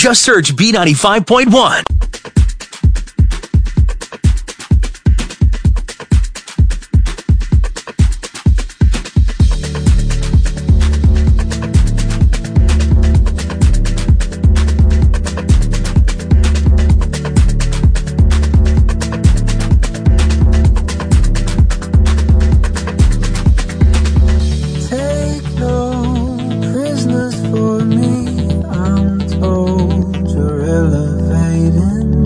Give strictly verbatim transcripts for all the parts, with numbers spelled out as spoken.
Just search B ninety-five point one. For me, I'm told you're elevating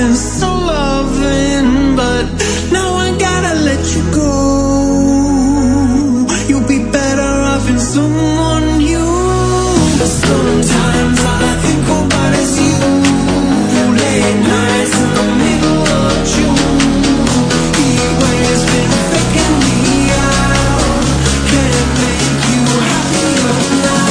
been so loving, but now I gotta let you go. You'll be better off in someone new. Sometimes all I think about is you. Late nights in the middle of June. Heat waves been faking me out. Can't make you happier now.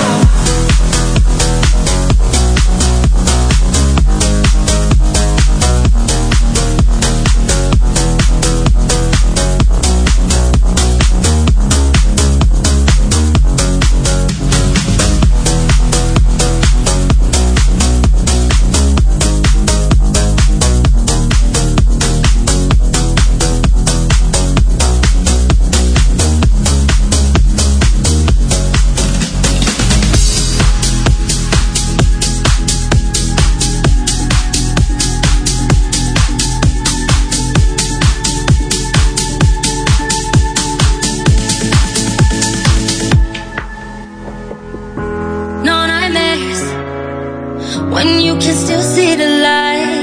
When you can still see the light,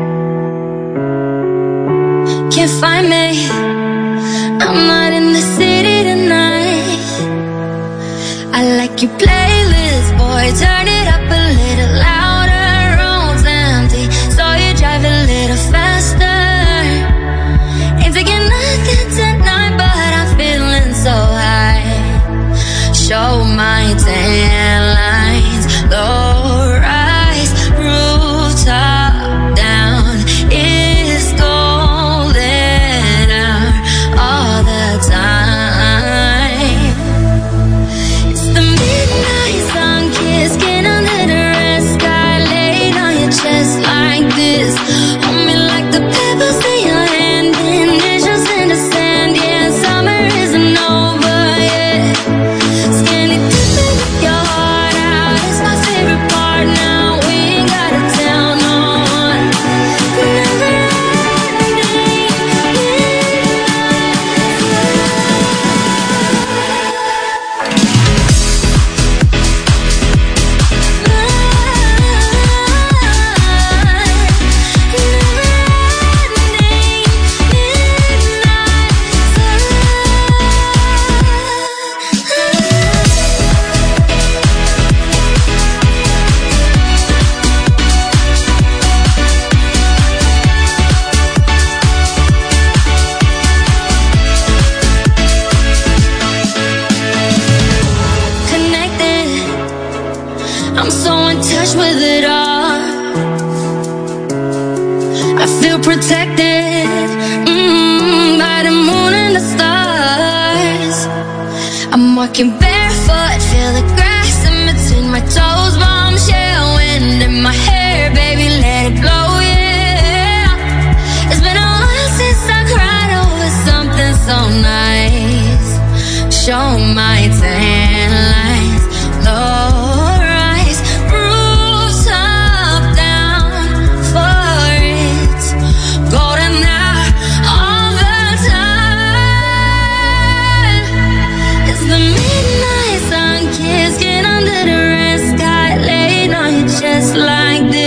can't find me, I'm not in the city tonight. I like your playlist, boy, turn it up a little louder. Roads empty, so you drive a little faster. Ain't taking nothing tonight, but I'm feeling so high. Show my tan lines, low rise, rooftop down, it's golden hour all the time. It's the midnight sun kiss, skin under the red sky, laid on your chest like this. Hold me like the pebbles in your hand, initials in the sand. Yeah, summer isn't over yet. Skinny dipping your heart out, it's my favorite part now. We ain't gotta tell no one. Never ending connected, I'm so in touch with it all. I feel protected mm, by the moon and the stars. I'm walking barefoot, feel the grass in between my toes. Bombshell wind in my hair, baby, let it blow, yeah. It's been a while since I cried over something so nice. Show my tan lines, low rise, rooftop down for it. Golden hour all the time. It's the midnight sun kiss, skin under the red sky, laid on your chest like this.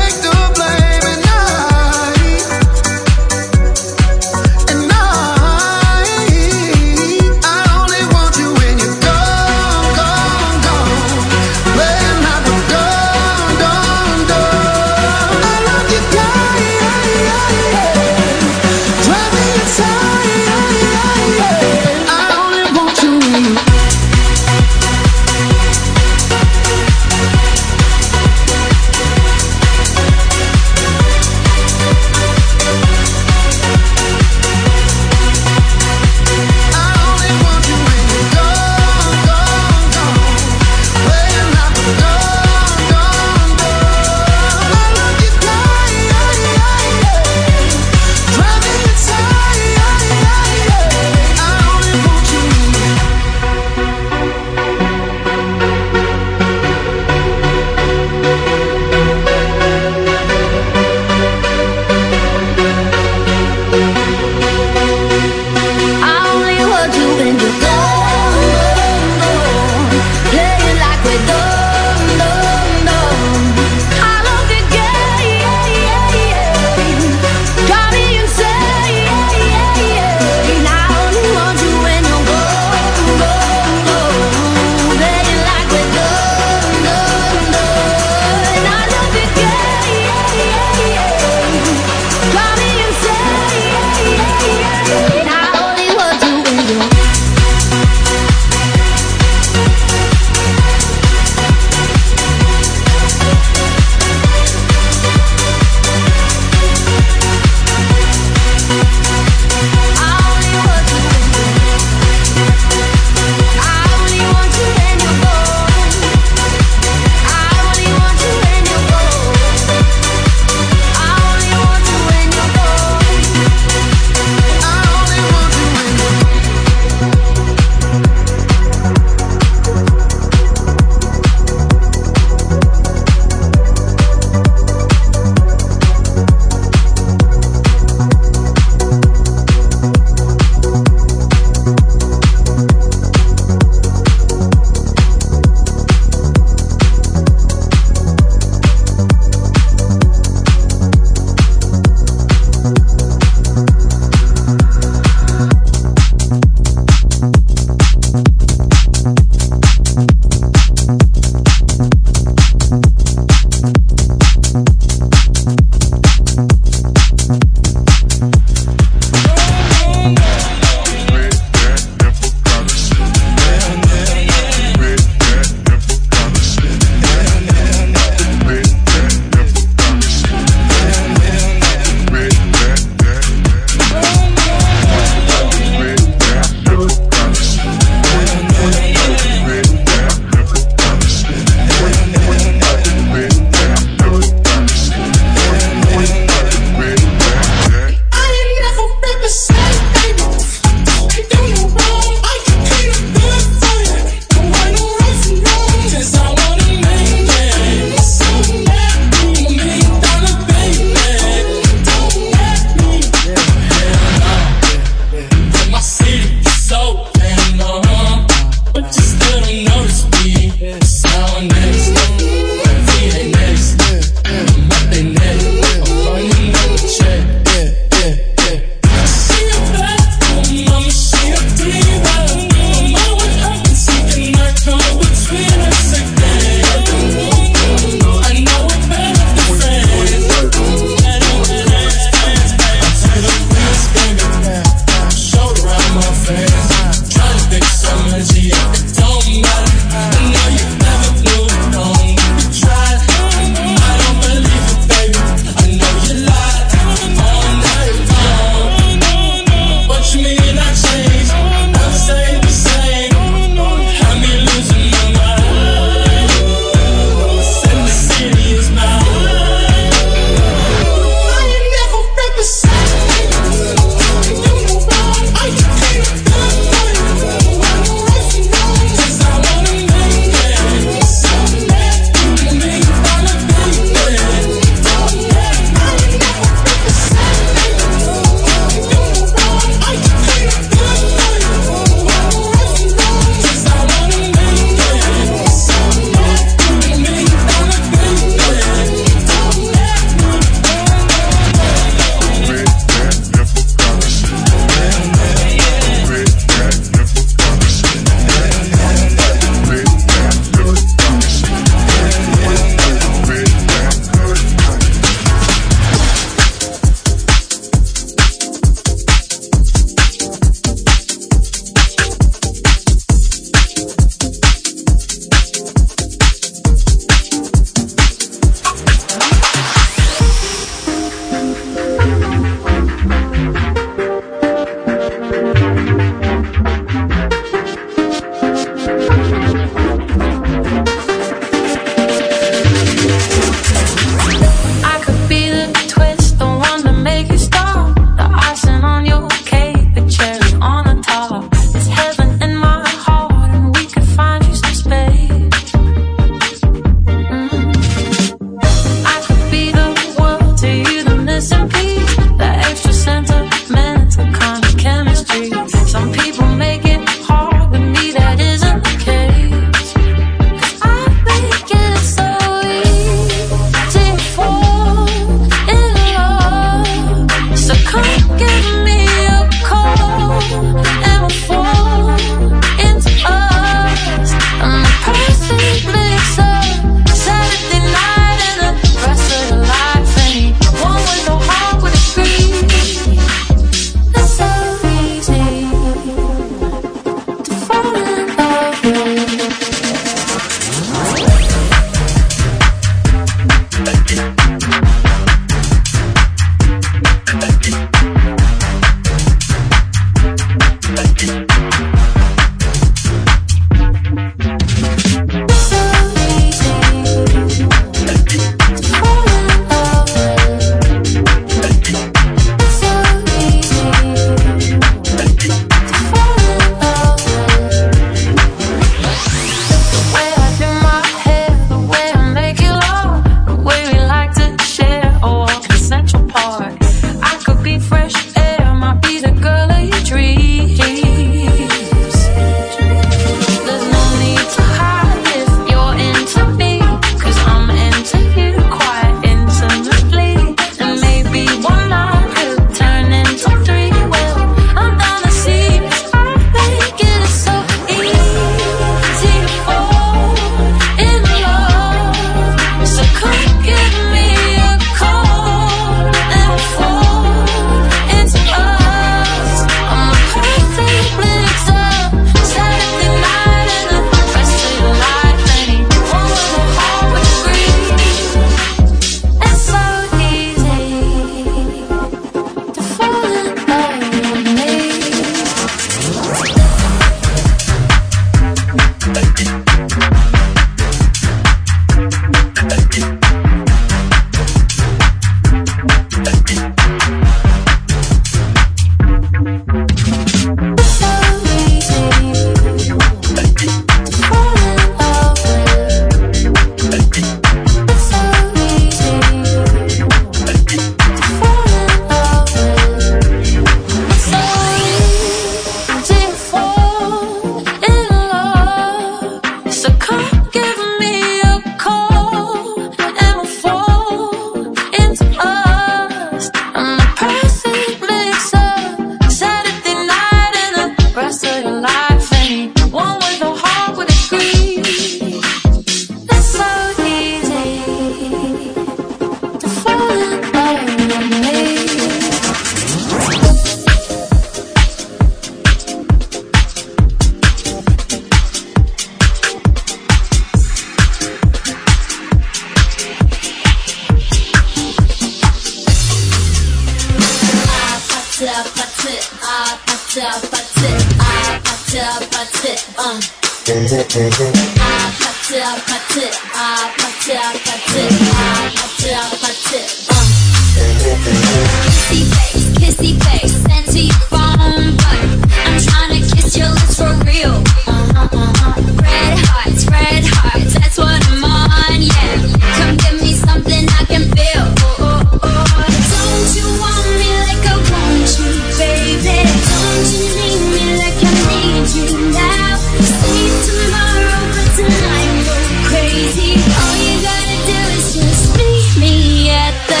ah, put up, put it, ah, put up, put it, uh. Ah, put up, put it, ah, put up, put it, ah, put up, put it, uh. Kissy face, kissy face, sent to your phone, but I'm tryna kiss your lips for real. Uh-huh, uh-huh. Red hearts, red hearts, that's what I'm on, yeah. Come give me something I can feel. Oh, oh, oh. Don't you want me like I want you, baby? Don't you need me like I need you now? Sleep tomorrow, but tonight go crazy. All you gotta do is just meet me at the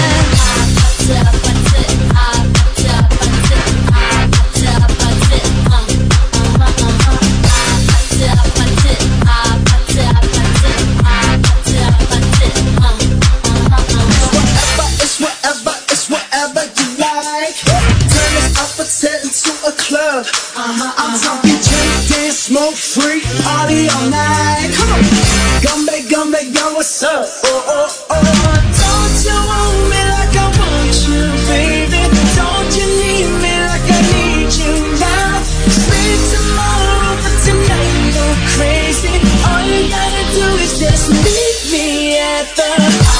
smoke free, party all night. Come on, Gumbe, Gumbe, yo, what's up? Oh, oh, oh. Don't you want me like I want you, baby? Don't you need me like I need you now? Sleep tomorrow, but tonight go crazy. All you gotta do is just meet me at the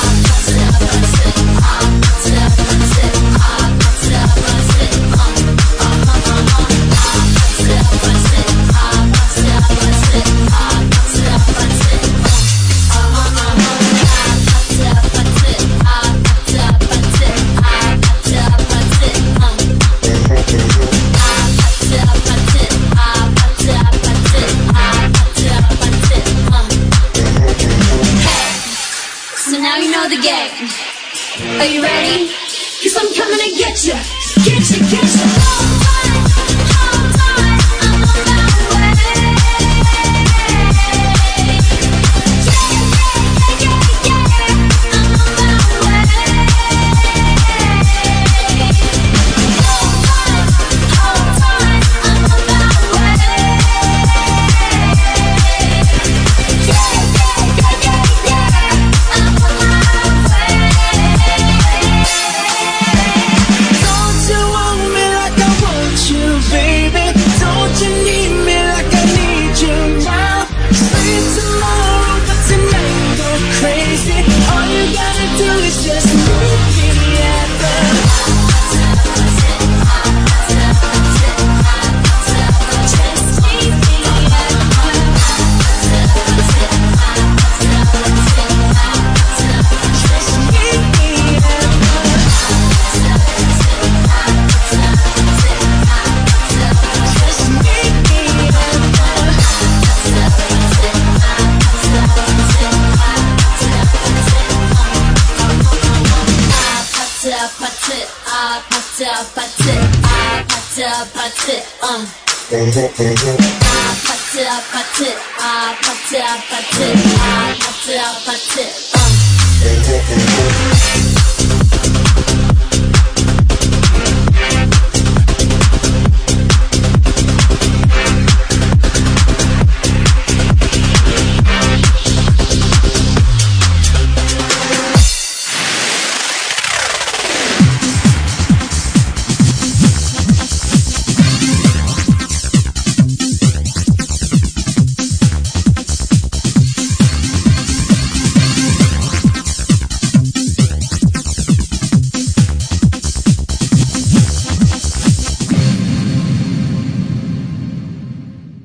the game. Are you ready? Cause I'm coming to get you, get you, get you. Hold on, hold on, I'm on my way. Yeah, yeah, yeah, yeah, yeah, I'm on my way. Hold on, hold on, I'm on my way. Yeah, yeah, yeah, yeah, yeah, I'm on my way. Uh. Ah, put it up, put it, ah, put it up, put it, ah, put it up, put it, uh.